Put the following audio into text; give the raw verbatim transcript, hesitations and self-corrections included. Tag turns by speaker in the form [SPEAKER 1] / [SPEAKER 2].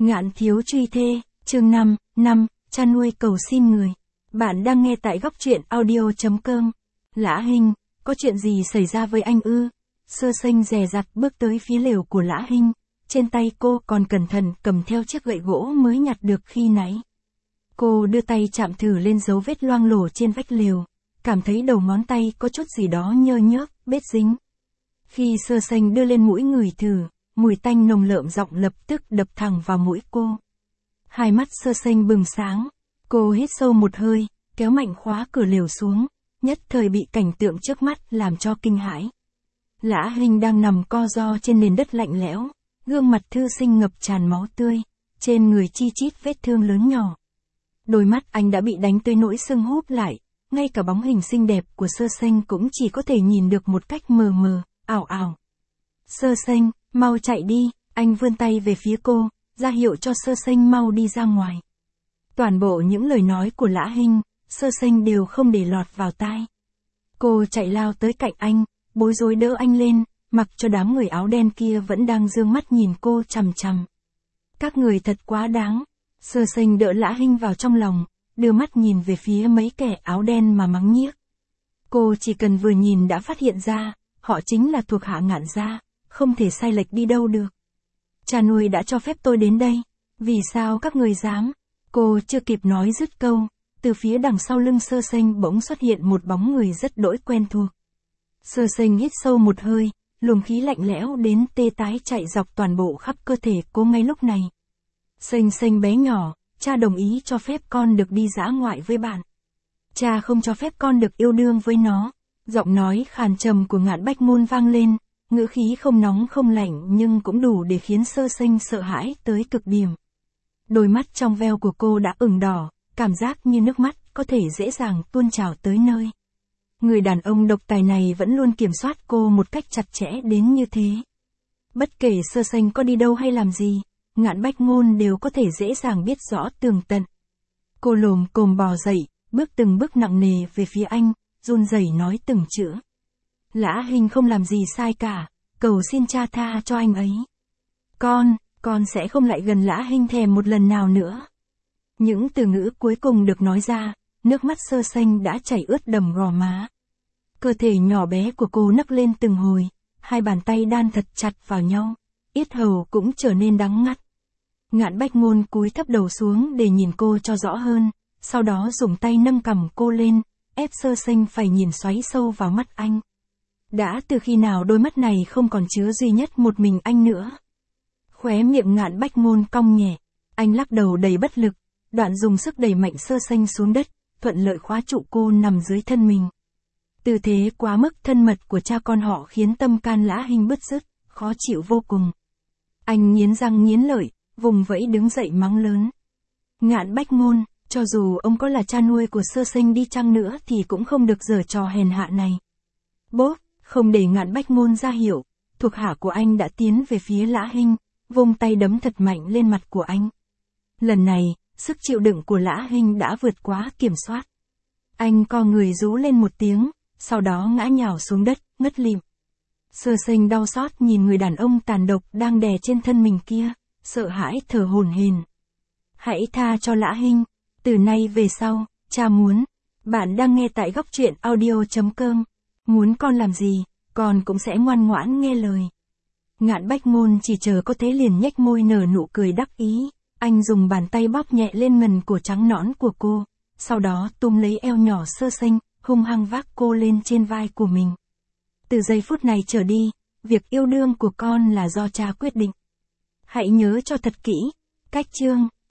[SPEAKER 1] Ngạn thiếu truy thê, chương năm, năm, cha nuôi cầu xin người. Bạn đang nghe tại góc truyện audio.com. Lã Hinh, có chuyện gì xảy ra với anh ư? Sơ Sênh dè dặt bước tới phía lều của Lã Hinh, trên tay cô còn cẩn thận cầm theo chiếc gậy gỗ mới nhặt được khi nãy. Cô đưa tay chạm thử lên dấu vết loang lổ trên vách lều, cảm thấy đầu ngón tay có chút gì đó nhơ nhớp, bết dính. Khi Sơ Sênh đưa lên mũi ngửi thử, mùi tanh nồng lợm giọng lập tức đập thẳng vào mũi cô. Hai mắt Sơ Sênh bừng sáng, cô hít sâu một hơi, kéo mạnh khóa cửa lều xuống, nhất thời bị cảnh tượng trước mắt làm cho kinh hãi. Lã Hinh đang nằm co ro trên nền đất lạnh lẽo, gương mặt thư sinh ngập tràn máu tươi, trên người chi chít vết thương lớn nhỏ. Đôi mắt anh đã bị đánh tới nỗi sưng húp lại, ngay cả bóng hình xinh đẹp của Sơ Sênh cũng chỉ có thể nhìn được một cách mờ mờ, ảo ảo. Sơ Sênh, mau chạy đi, anh vươn tay về phía cô, ra hiệu cho Sơ Sênh mau đi ra ngoài. Toàn bộ những lời nói của Lã Hinh, Sơ Sênh đều không để lọt vào tai. Cô chạy lao tới cạnh anh, bối rối đỡ anh lên, mặc cho đám người áo đen kia vẫn đang dương mắt nhìn cô chằm chằm. Các người thật quá đáng. Sơ Sênh đỡ Lã Hinh vào trong lòng, đưa mắt nhìn về phía mấy kẻ áo đen mà mắng nhiếc. Cô chỉ cần vừa nhìn đã phát hiện ra, họ chính là thuộc hạ Ngạn gia, không thể sai lệch đi đâu được. Cha nuôi đã cho phép tôi đến đây, vì sao các người dám? Cô chưa kịp nói dứt câu, từ phía đằng sau lưng Sơ Sênh bỗng xuất hiện một bóng người rất đỗi quen thuộc. Sơ Sênh hít sâu một hơi, luồng khí lạnh lẽo đến tê tái chạy dọc toàn bộ khắp cơ thể cô ngay lúc này. Sênh Sênh bé nhỏ, cha đồng ý cho phép con được đi dã ngoại với bạn. Cha không cho phép con được yêu đương với nó. Giọng nói khàn trầm của Ngạn Bách Ngôn vang lên, ngữ khí không nóng không lạnh nhưng cũng đủ để khiến Sơ Sênh sợ hãi tới cực điểm. Đôi mắt trong veo của cô đã ửng đỏ, cảm giác như nước mắt có thể dễ dàng tuôn trào tới nơi. Người đàn ông độc tài này vẫn luôn kiểm soát cô một cách chặt chẽ đến như thế. Bất kể Sơ Sênh có đi đâu hay làm gì, Ngạn Bách Ngôn đều có thể dễ dàng biết rõ tường tận. Cô lồm cồm bò dậy, bước từng bước nặng nề về phía anh, run rẩy nói từng chữ. Lã Hinh không làm gì sai cả, cầu xin cha tha cho anh ấy. Con, con sẽ không lại gần Lã Hinh thèm một lần nào nữa. Những từ ngữ cuối cùng được nói ra, nước mắt Sơ Sênh đã chảy ướt đầm gò má. Cơ thể nhỏ bé của cô nấc lên từng hồi, hai bàn tay đan thật chặt vào nhau, yết hầu cũng trở nên đắng ngắt. Ngạn Bách Ngôn cúi thấp đầu xuống để nhìn cô cho rõ hơn, sau đó dùng tay nâng cằm cô lên, ép Sơ Sênh phải nhìn xoáy sâu vào mắt anh. Đã từ khi nào đôi mắt này không còn chứa duy nhất một mình anh nữa? Khóe miệng Ngạn Bách Ngôn cong nhẹ, anh lắc đầu đầy bất lực, đoạn dùng sức đẩy mạnh Sơ Sênh xuống đất, thuận lợi khóa trụ cô nằm dưới thân mình. Tư thế quá mức thân mật của cha con họ khiến tâm can Lã Hinh bứt rứt, khó chịu vô cùng. Anh nghiến răng nghiến lợi, vùng vẫy đứng dậy mắng lớn. Ngạn Bách Ngôn, cho dù ông có là cha nuôi của Sơ Sênh đi chăng nữa thì cũng không được giở trò hèn hạ này. Bốp, không để Ngạn Bách Ngôn ra hiểu, thuộc hạ của anh đã tiến về phía Lã Hinh, vung tay đấm thật mạnh lên mặt của anh. Lần này, sức chịu đựng của Lã Hinh đã vượt quá kiểm soát. Anh co người rú lên một tiếng, sau đó ngã nhào xuống đất, ngất lịm. Sơ Sênh đau xót nhìn người đàn ông tàn độc đang đè trên thân mình kia, sợ hãi thở hổn hển. Hãy tha cho Lã Hinh, từ nay về sau, cha muốn. Bạn đang nghe tại góc truyện audio.com. Muốn con làm gì, con cũng sẽ ngoan ngoãn nghe lời. Ngạn Bách Ngôn chỉ chờ có thế liền nhếch môi nở nụ cười đắc ý, anh dùng bàn tay bóp nhẹ lên ngần cổ trắng nõn của cô, sau đó túm lấy eo nhỏ Sơ Sênh, hung hăng vác cô lên trên vai của mình. Từ giây phút này trở đi, việc yêu đương của con là do cha quyết định. Hãy nhớ cho thật kỹ, cách chương.